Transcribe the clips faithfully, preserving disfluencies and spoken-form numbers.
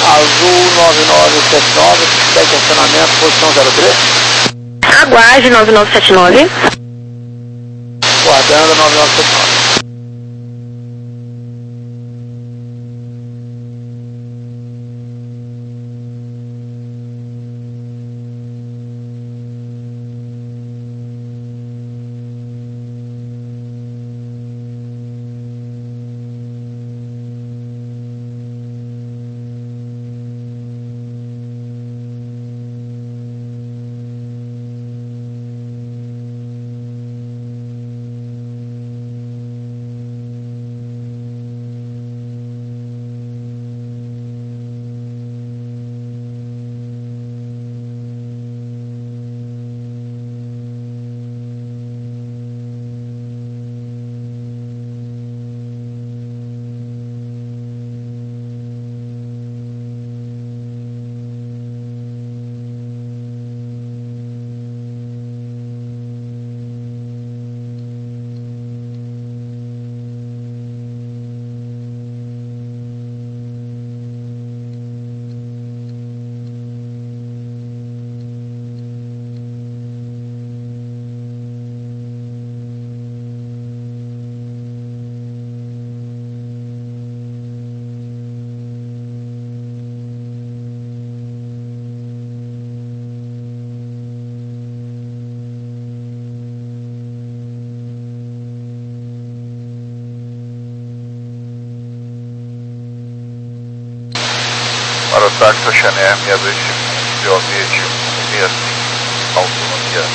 Azul nove nove sete nove, feedback acionamento, posição zero três. Aguarde nove nove sete nove. Guardando nove nove sete nove. Para o táxi Oceaner seis dois cinco, P O V de um seis cinco, autonomia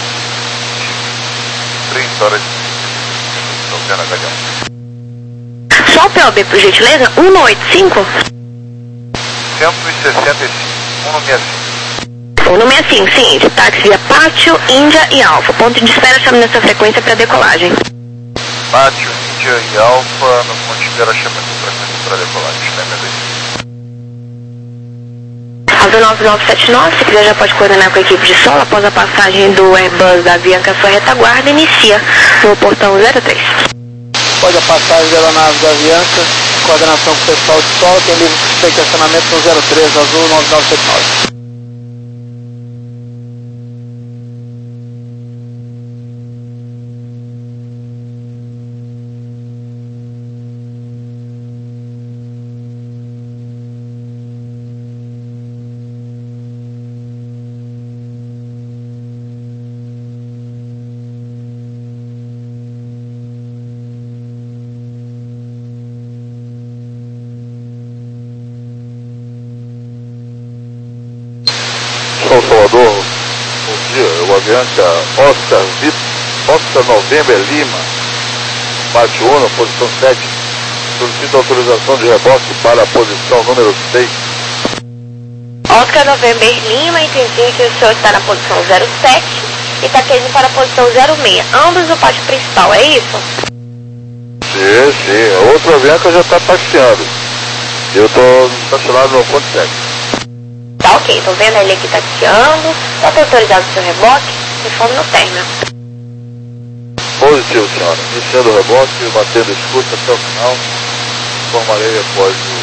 trinta horas e noventa H D um. Só o P O B, por gentileza, um não oito cinco. cento e sessenta e cinco, um seis cinco. O nome é assim, seguinte, táxi via Pátio, Índia e Alfa. Ponto de espera chama nessa frequência para decolagem. Pátio, Índia e Alfa, no ponto de espera chama nessa frequência para decolagem. Azul nove nove sete nove, se quiser já pode coordenar com a equipe de solo. Após a passagem do Airbus da Avianca, sua retaguarda inicia no portão zero três. Após a passagem da aeronave da Avianca, coordenação com o pessoal de solo, tem livre de estacionamento no zero três, Azul nove nove sete nove. Sou Salvador, bom dia, eu Avianca Oscar Vitor, Oscar November Lima, Pátio Uno, posição sete, solicito autorização de reboque para a posição número seis. Oscar November Lima, entendi que o senhor está na posição zero sete e está querendo para a posição zero seis, ambos no pátio principal, é isso? Sim, sim, a outra Avianca já está taxiando, eu estou estacionado no ponto sete. Tá ok, tô vendo ele aqui taxiando, já tá autorizado o seu reboque, informe no término. Positivo, senhora. Iniciando o reboque, batendo escuta até o final, informarei após o...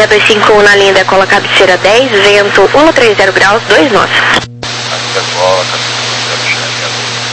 seis dois cinco um na linha decola cabeceira dez, vento um três zero graus, dois nove. Decola, cabeceira zero, China meia dois.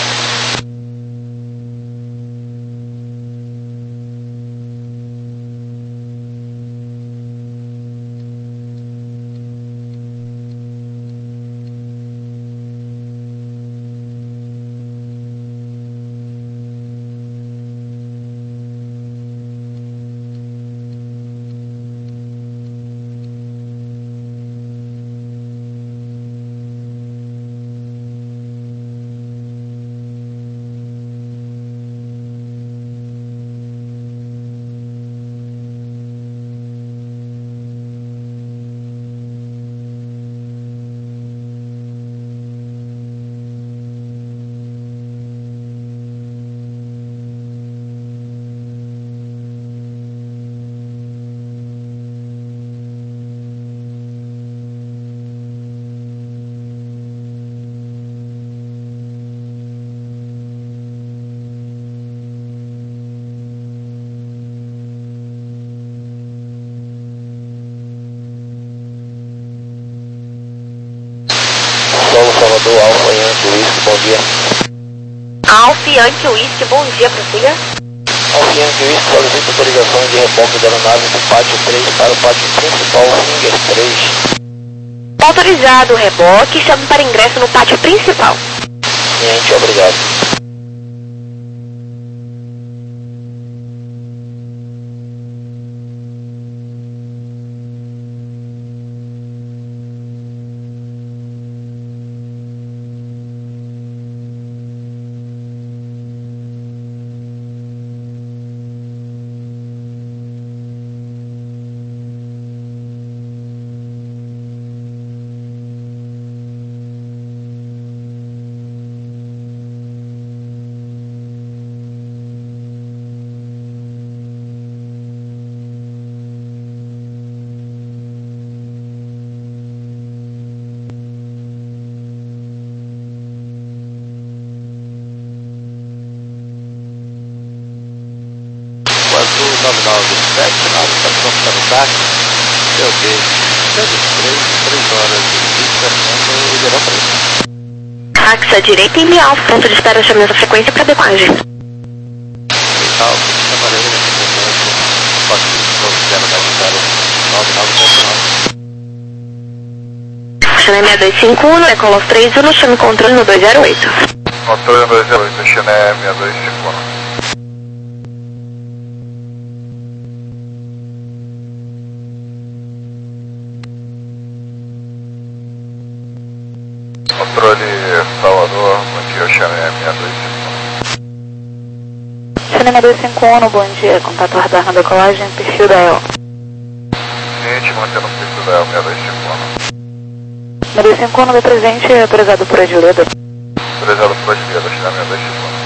Salvador, Alfa Yankee Whisky, bom dia. Alfa Yankee Whisky, bom dia, prossiga. Alfa Yankee Whisky, solicita autorização de reboque da aeronave do pátio três para o pátio principal, Finger três. Autorizado o reboque, chame para ingresso no pátio principal. Ciente, obrigado. nove nove sete, nove, estação para o táxi, C O D, cento e três, três horas e vinte segundos, Ribeirão Preto. Táxi à direita e Alfa, ponto de espera, chame essa frequência para decolagem. Alfa, Camarão, pode ser nove nove ponto nove. Chame seis dois cinco um, decola aos três um, chame controle no dois zero oito. Controle no dois zero oito, China seis dois cinco um. Controle Salvador, bom dia, China seis dois cinco um. China seis dois cinco um, bom dia, contato radar na decolagem, perfil da E O. Ciente, mantendo o perfil da E O seis dois cinco um. seis dois cinco um, no presente, autorizado por Adileda. Autorizado por Adileda, China seis dois cinco um.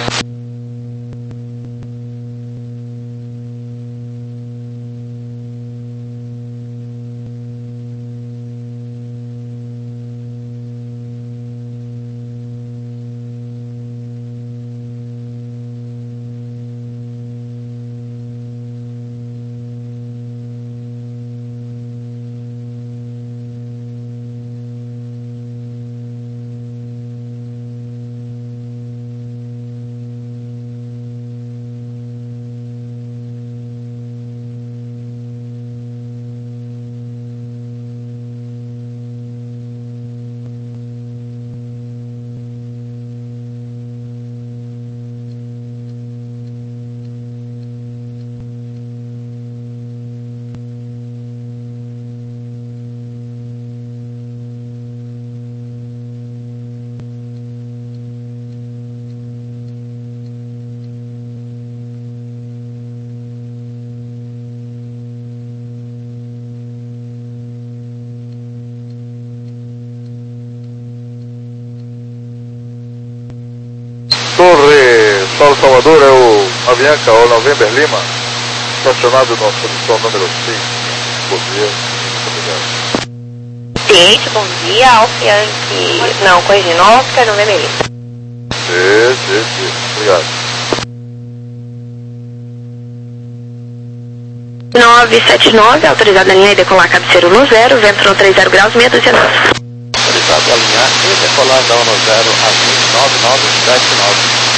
Torre Paulo Salvador, é o Avianca ou November Lima, estacionado na posição número seis. Bom dia, muito obrigado. Ciente, bom dia, Alfa Yankee, não, corrigindo, Oscar, November Lima. Sim, sim, sim, obrigado. nove sete nove, autorizado a linha e decolar cabeceira no zero, vento no trinta graus, meia dúzia nove. Autorizado a alinhar e decolar da no zero a vinte nove nove sete nove.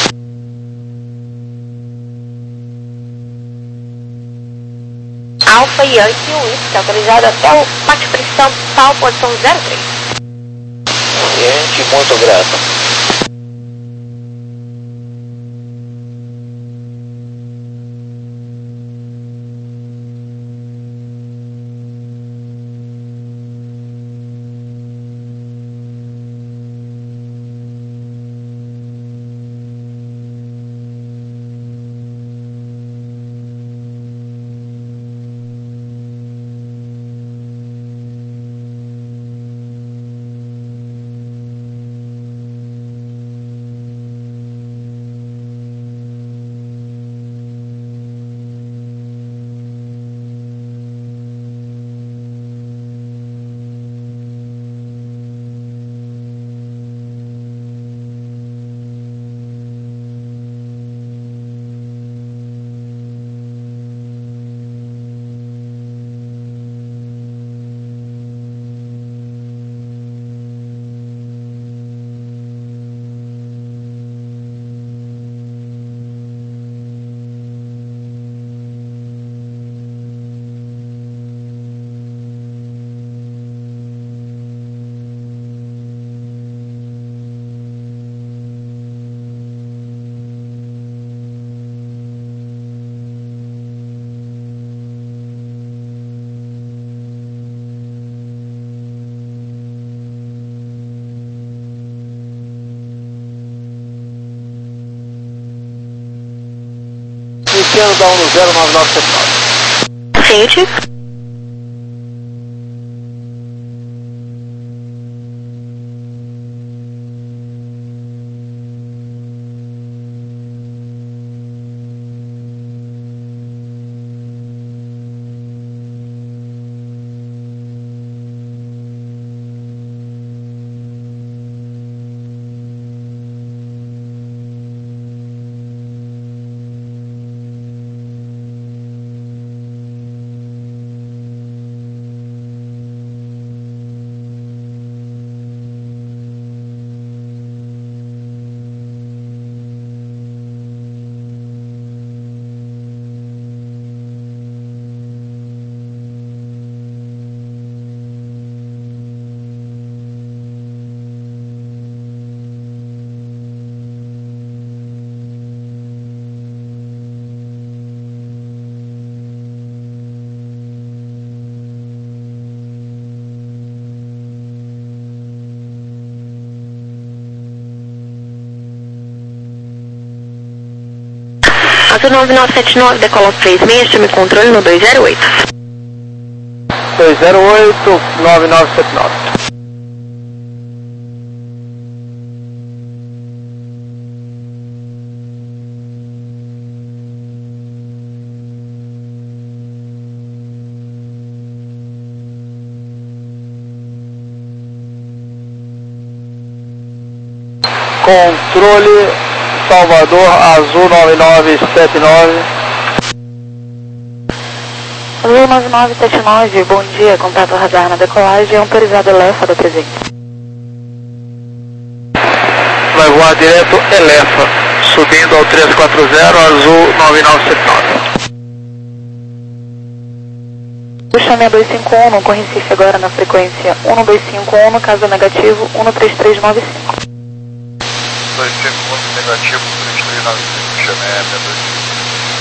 Alfa Yankee Whisky, autorizado até o pátio principal, posição zero três. Gente, muito grato. Iniciando da um no zero nove nove sete nove. Ciente. Azul nove nove sete nove, decola três seis, chame controle no dois zero oito. dois zero oito nove nove sete nove. Controle Salvador, Azul nove nove sete nove. Azul nove nove sete nove, bom dia, contato radar na decolagem, autorizado Elefa da presente. Vai voar direto Elefa, subindo ao três quatro zero, Azul nove nove sete nove. Puxa seis dois cinco um, com Recife agora na frequência um dois cinco um, caso negativo um três três nove cinco. dois cinco um negativo, três três nove cinco, chamei a dois cinco um.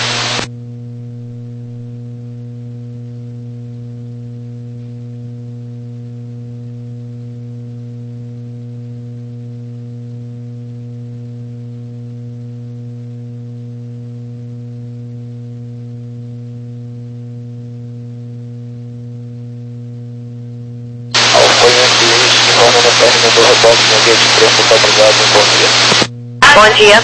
Vamos no término do reboque no gate três, obrigado, bom dia. Bom dia.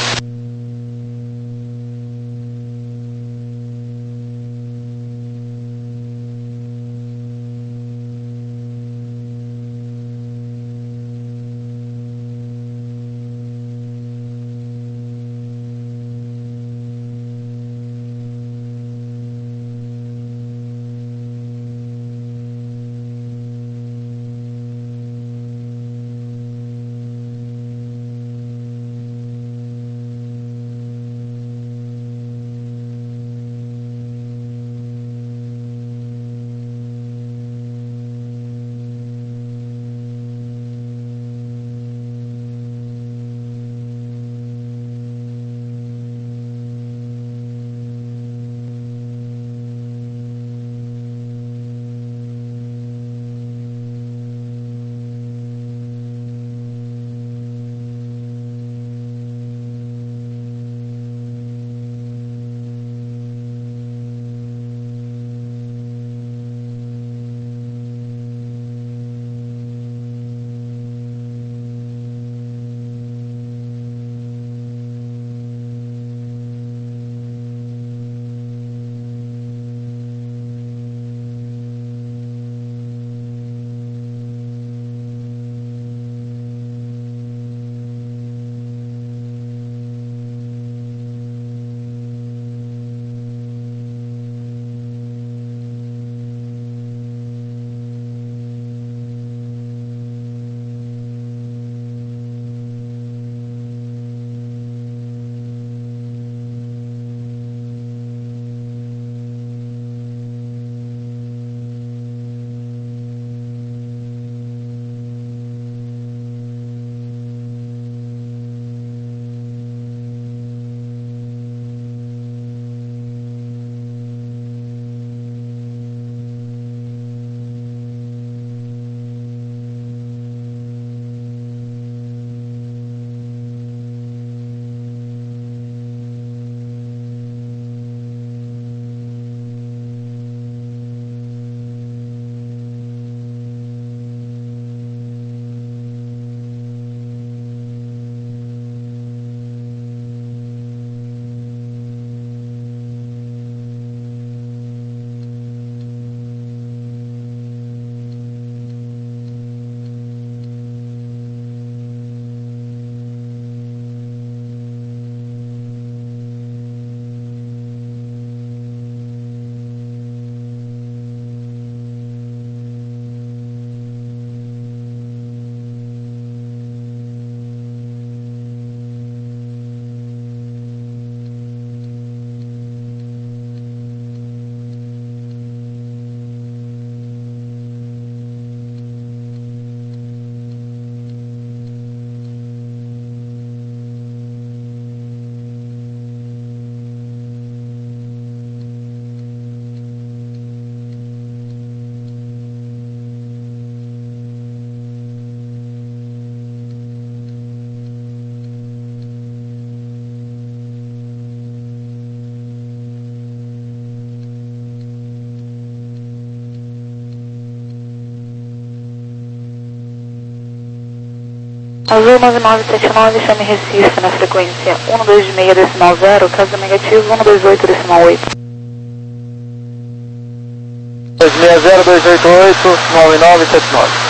Azul nove nove sete nove, chame Recife na frequência um dois seis decimal zero, caso negativo um dois oito decimal oito. dois seis zero dois oito oito nove nove sete nove.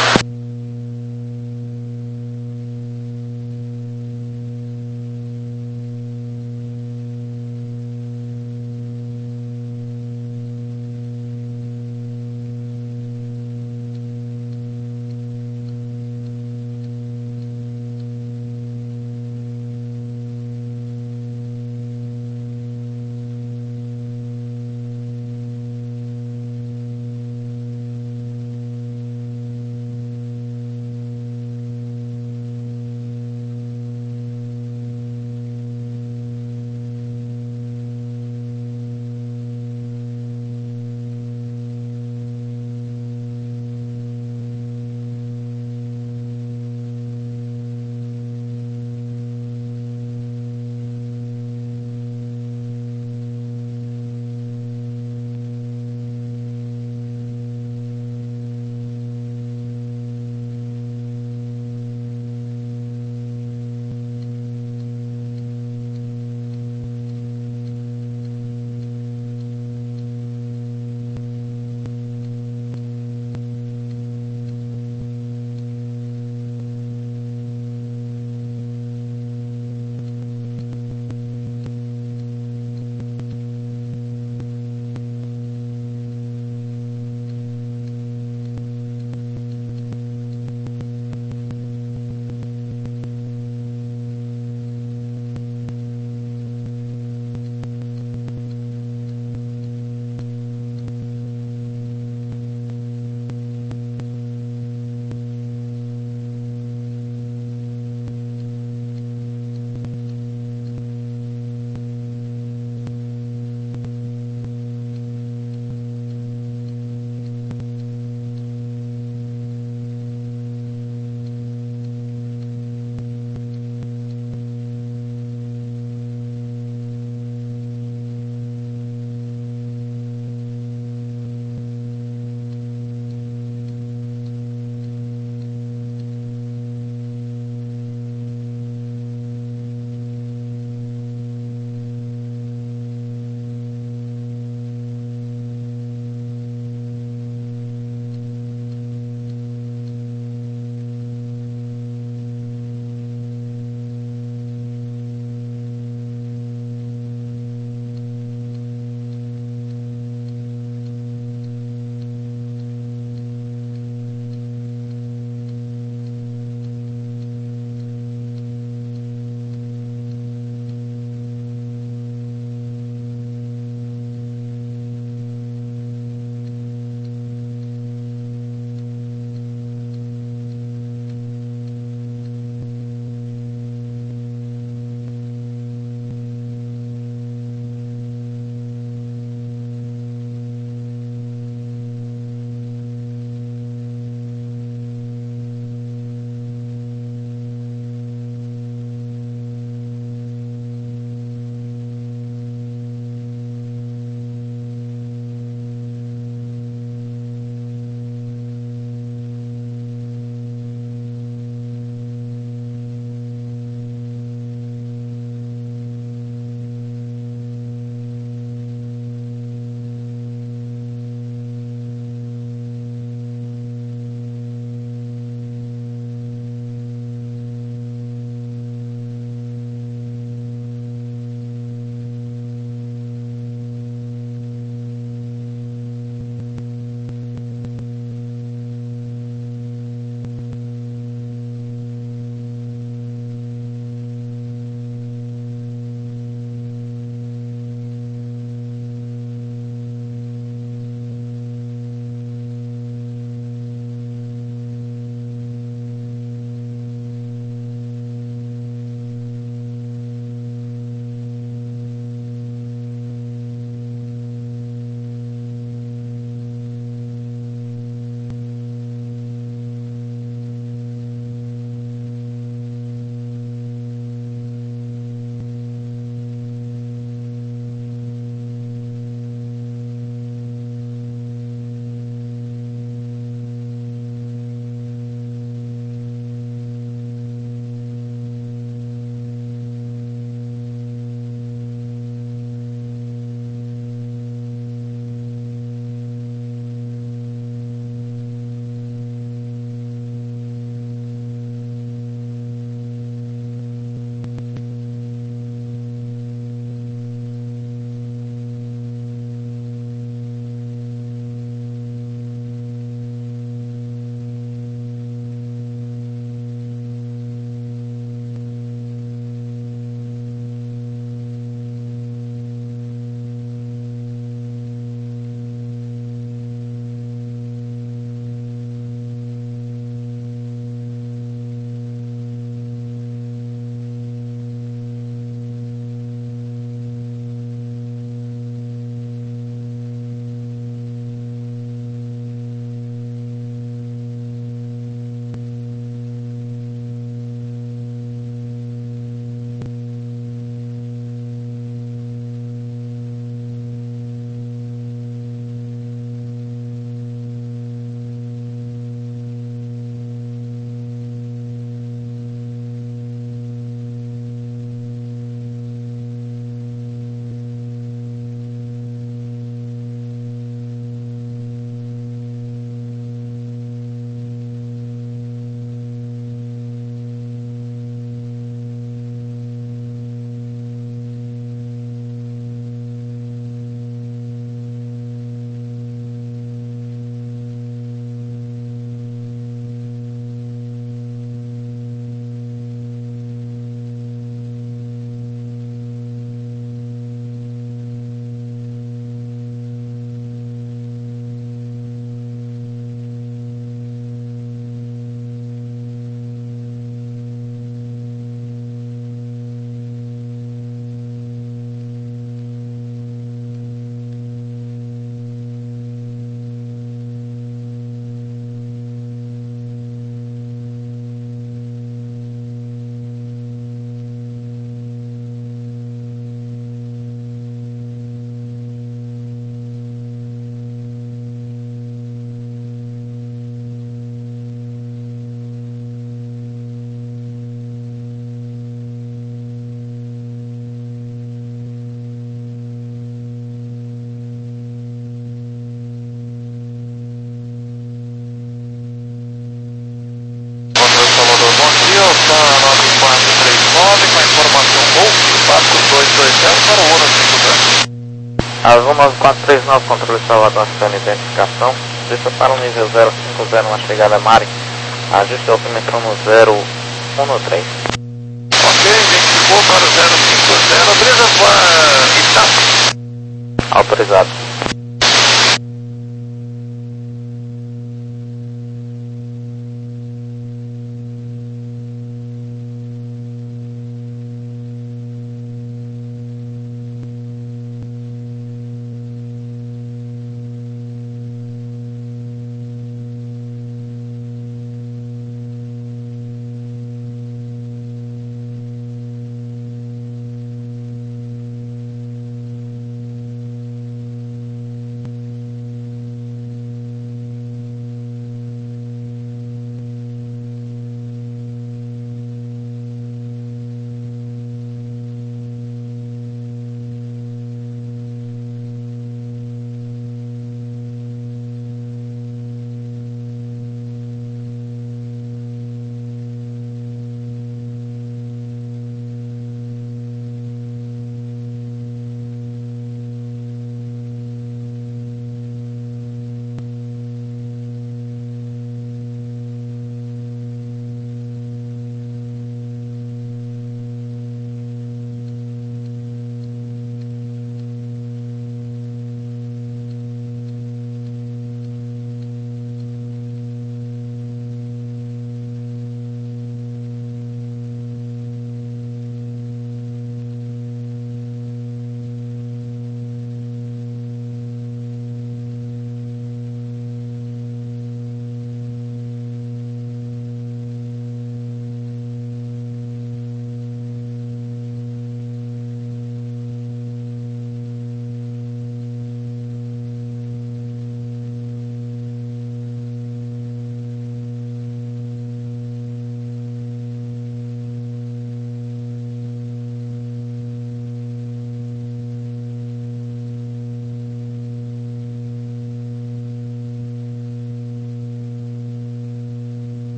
Golf quatro dois dois zero para o Ono cinco zero. Azul nove quatro três nove, controle Salvador, acionando identificação. Desça para o nível zero cinco zero na chegada Mari. Ajuste altimetro no zero um três. Ok, identificou para o zero cinco zero. Brisa para Itá. Autorizado.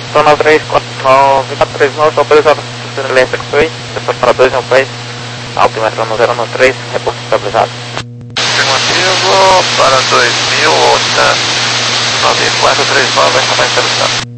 São nove três quatro nove quatro três nove, só autorizado para o L X depois para dois em um país, altimetro no zero nove três, reporte estabilizado. Afirmativo, para dois mil, outra nove quatro três nove, vai estabilizado.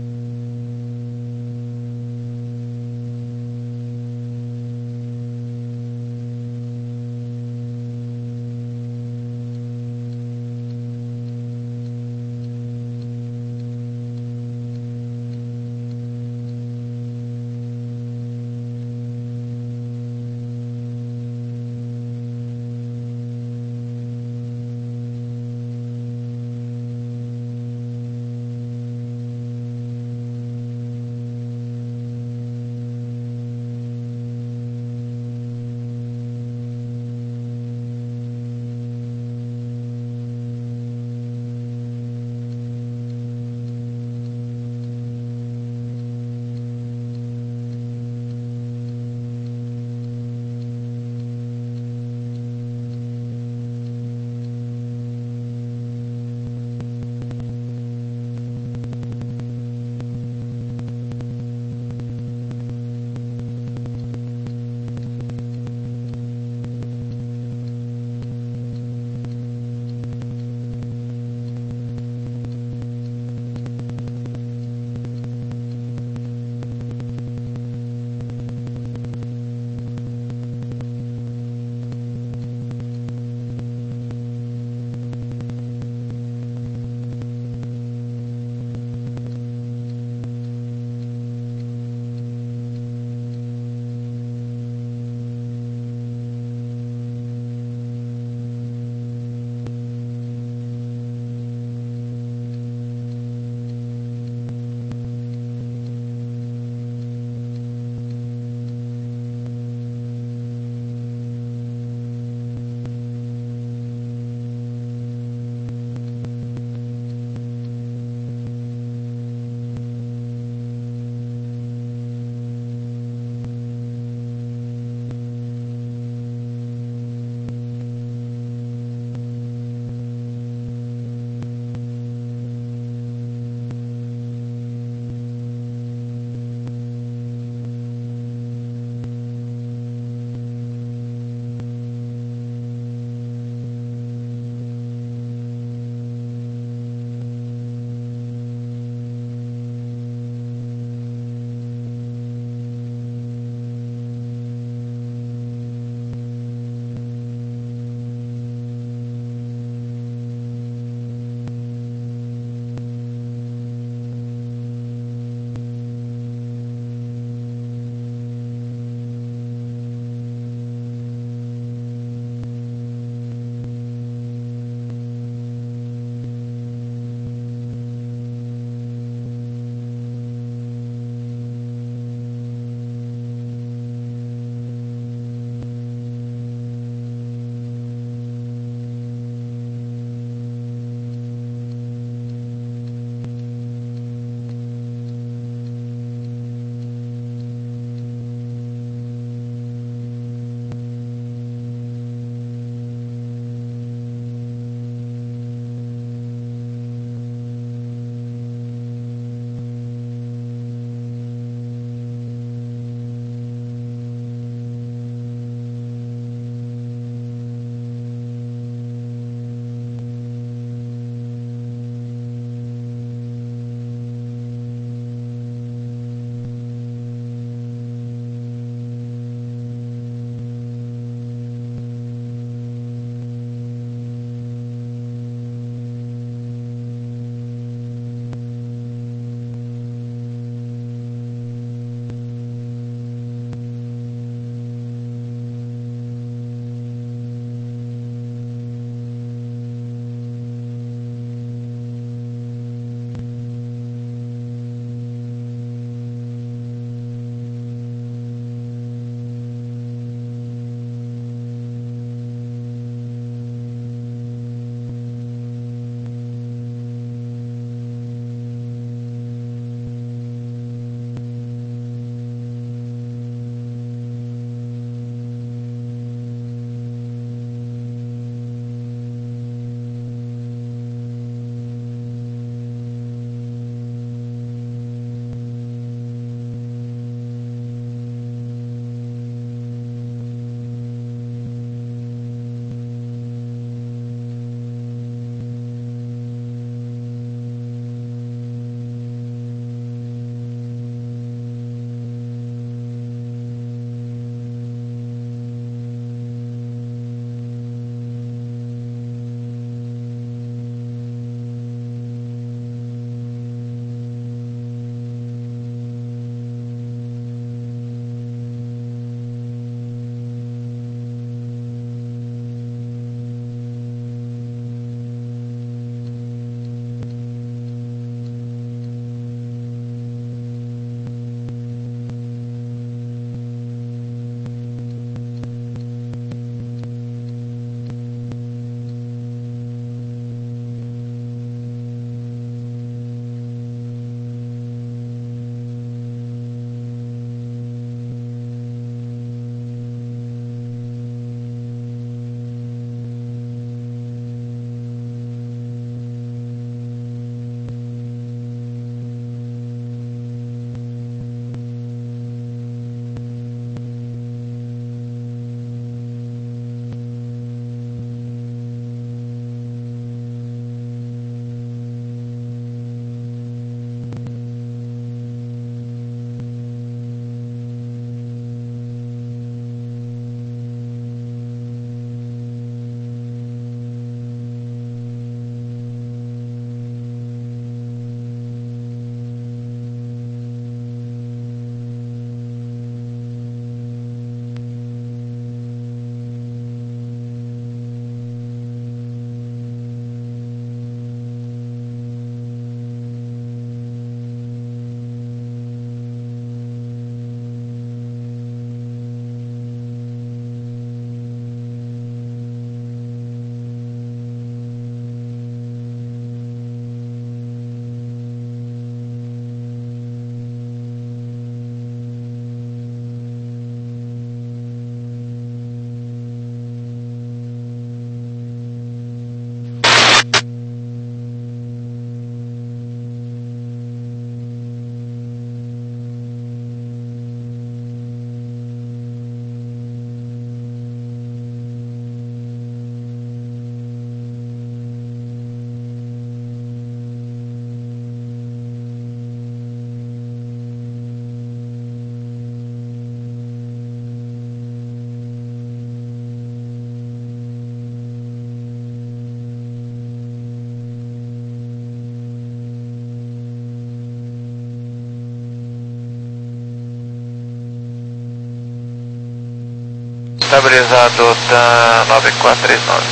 estabilizado da nove quatro três nove.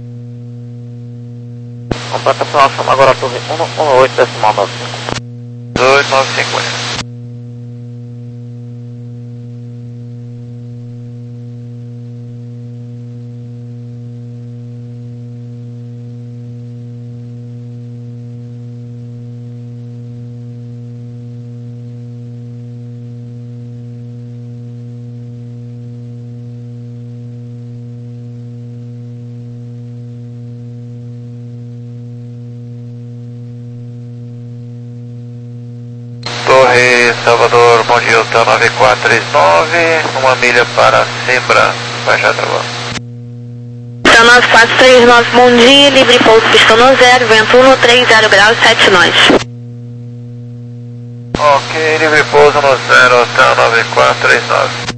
Completação, chama agora a torre cento e dezenove decimal nove cinco. dois nove cinco. Torre Salvador, bom dia, Hotel nove quatro três nove, uma milha para Sembra, Baixada Travão. Hotel nove quatro três nove, bom dia, livre pouso, pistão no zero, vento um três zero graus, sete nós. Ok, livre pouso no zero, Hotel nove quatro três nove.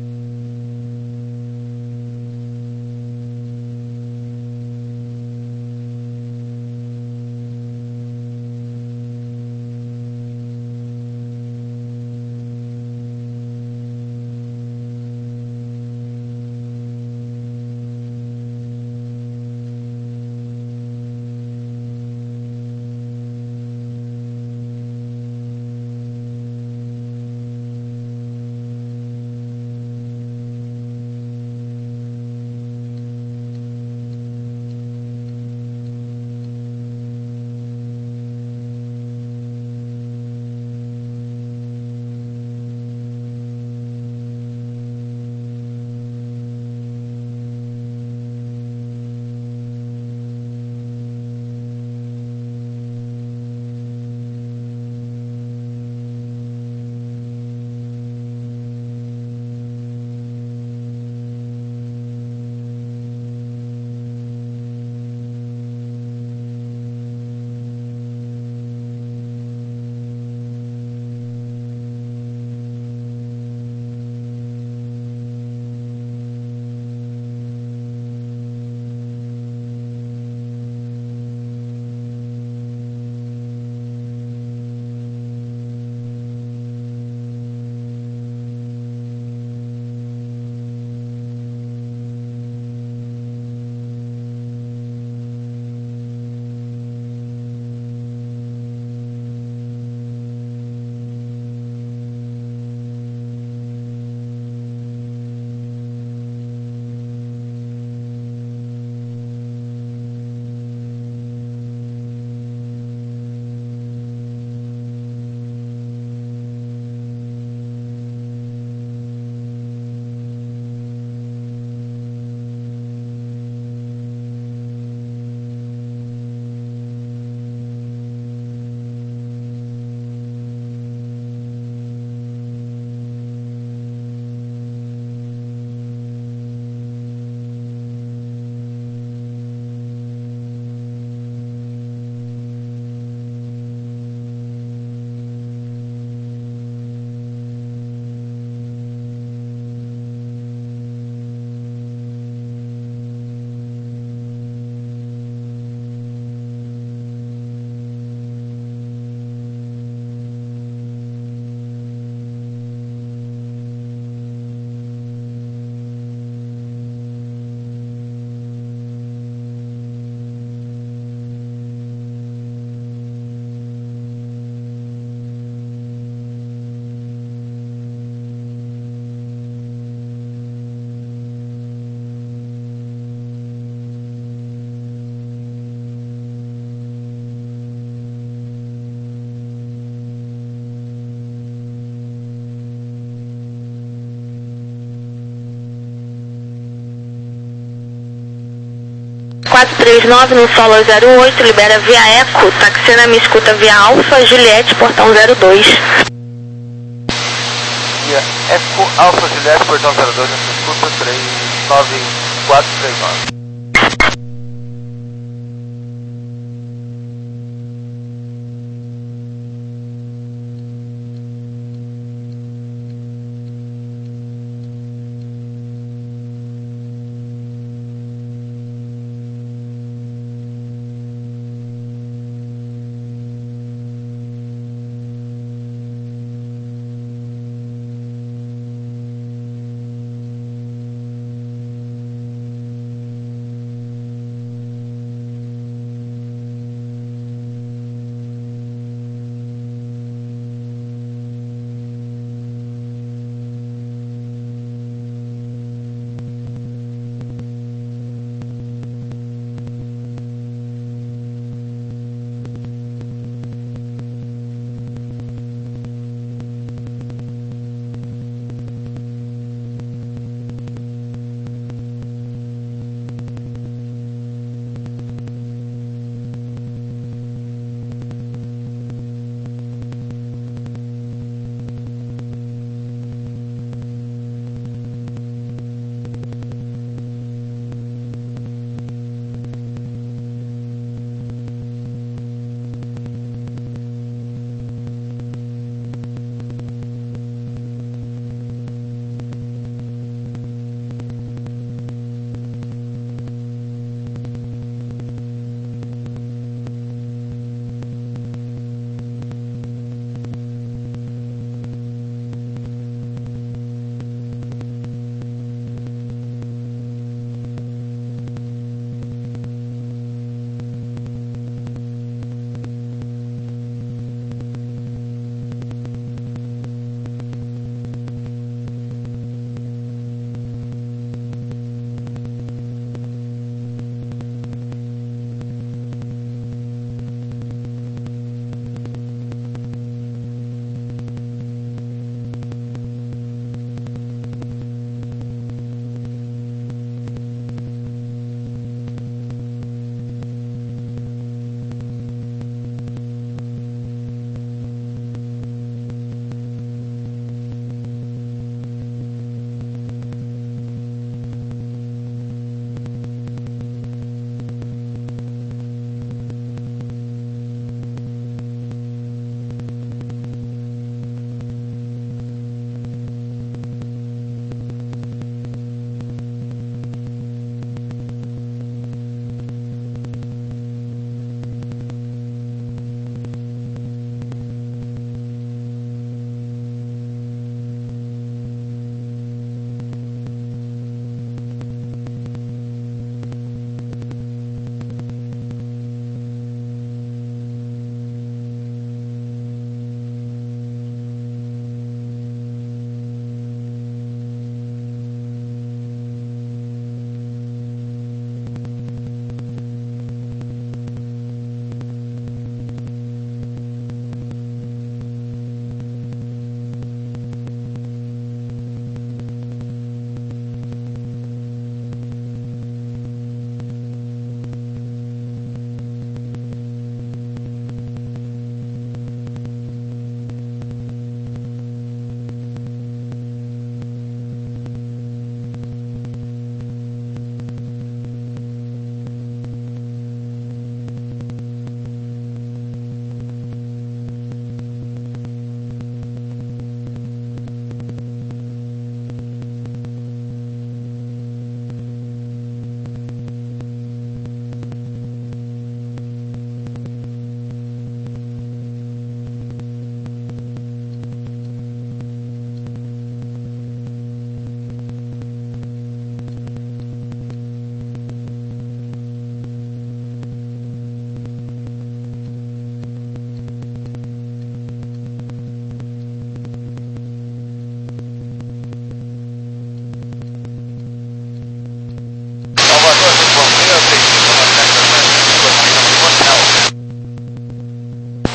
quatro três nove no solo zero oito, libera via Eco, taxina me escuta via Alfa, Juliette, portão zero dois. Via Eco, Alfa, Juliette, portão zero dois, me escuta três nove quatro três nove.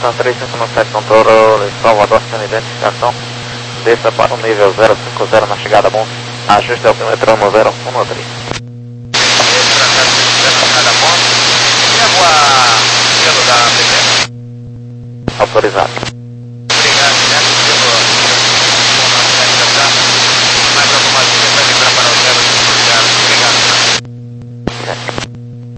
Cessna três cinco nove sete controle Salvador, sem identificação. Desça para o nível zero cinco zero na chegada bom. Ajuste altímetro no zero um três. Autorizado. Obrigado, né? Mais alguma coisa para entrar para o zero cinco zero. Obrigado.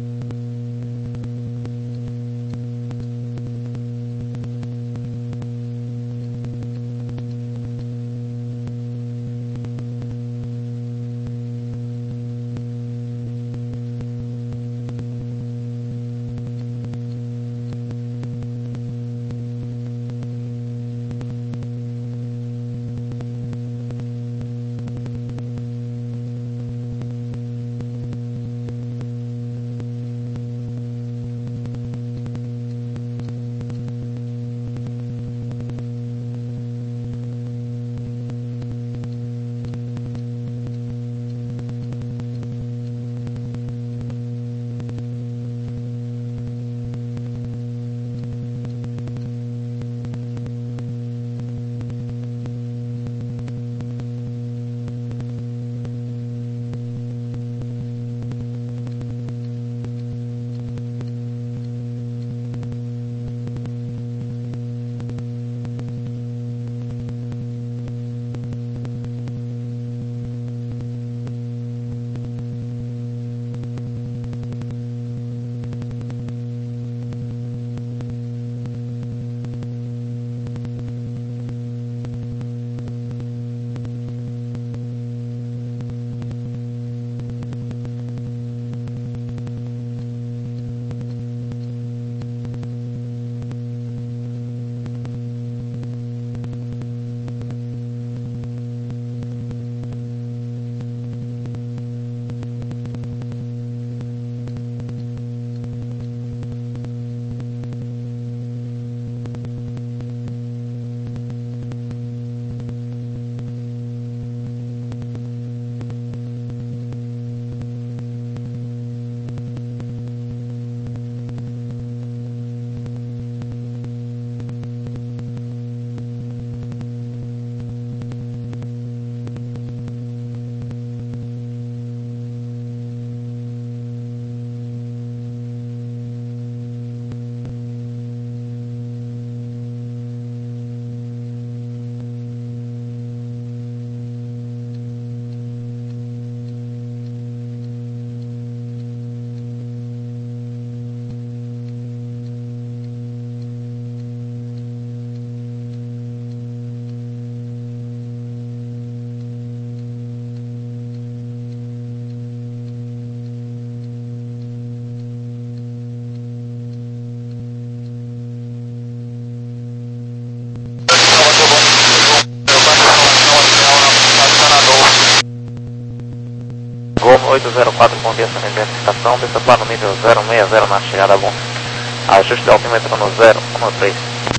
oito zero quatro com direção de identificação, desça para o nível zero seis zero na chegada bom. Ajuste altímetro no zero um três.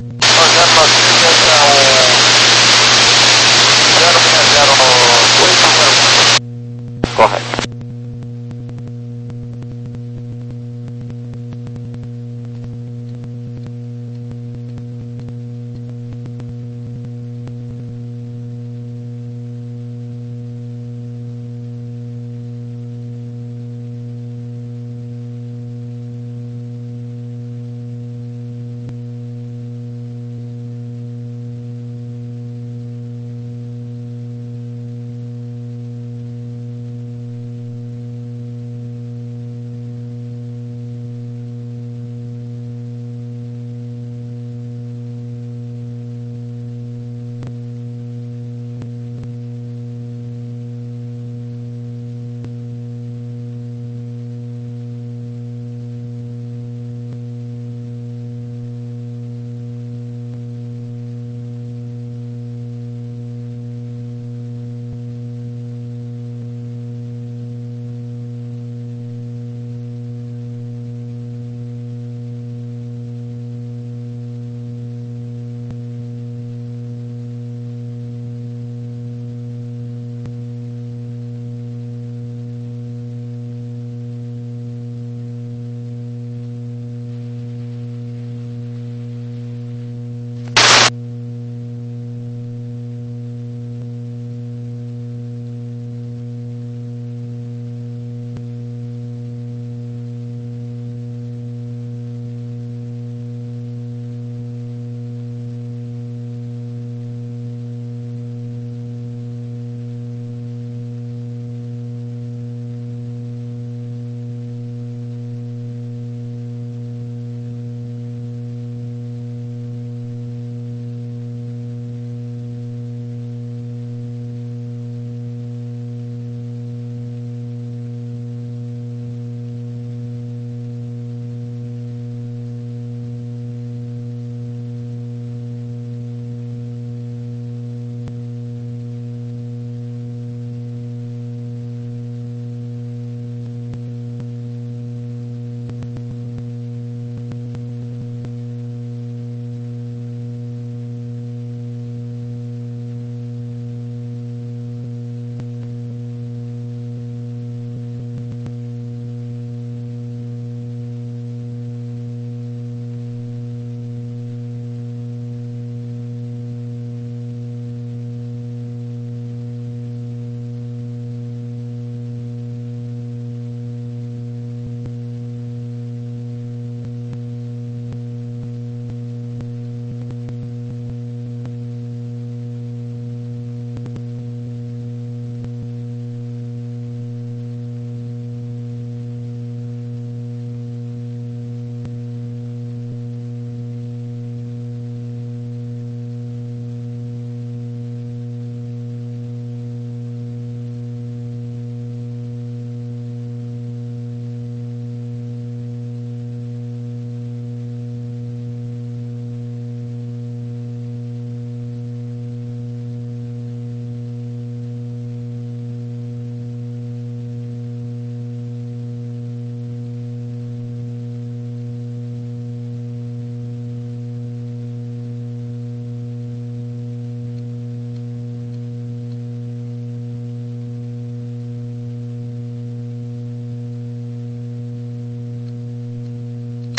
Correto.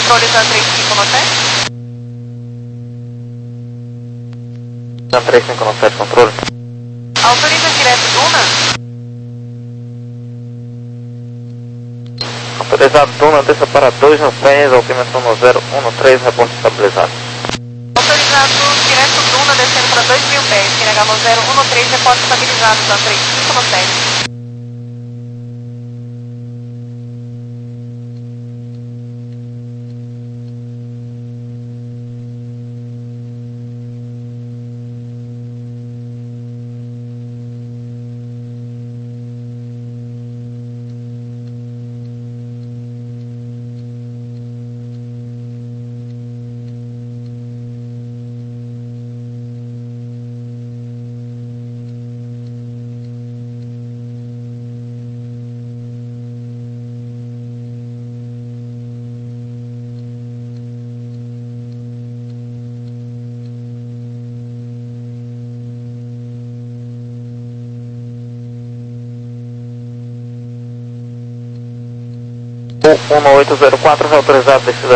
controle da três cinco nove sete. Dan três cinco nove sete, controle. Autoriza direto Duna. Autorizado Duna, desça para dois no pés, altimetro no zero um três, reporte estabilizado. Autorizado direto Duna, descendo para dois mil pés, Q N H no zero um três, reporte estabilizado, Dan três cinco nove sete. um oito zero quatro, autorizado descida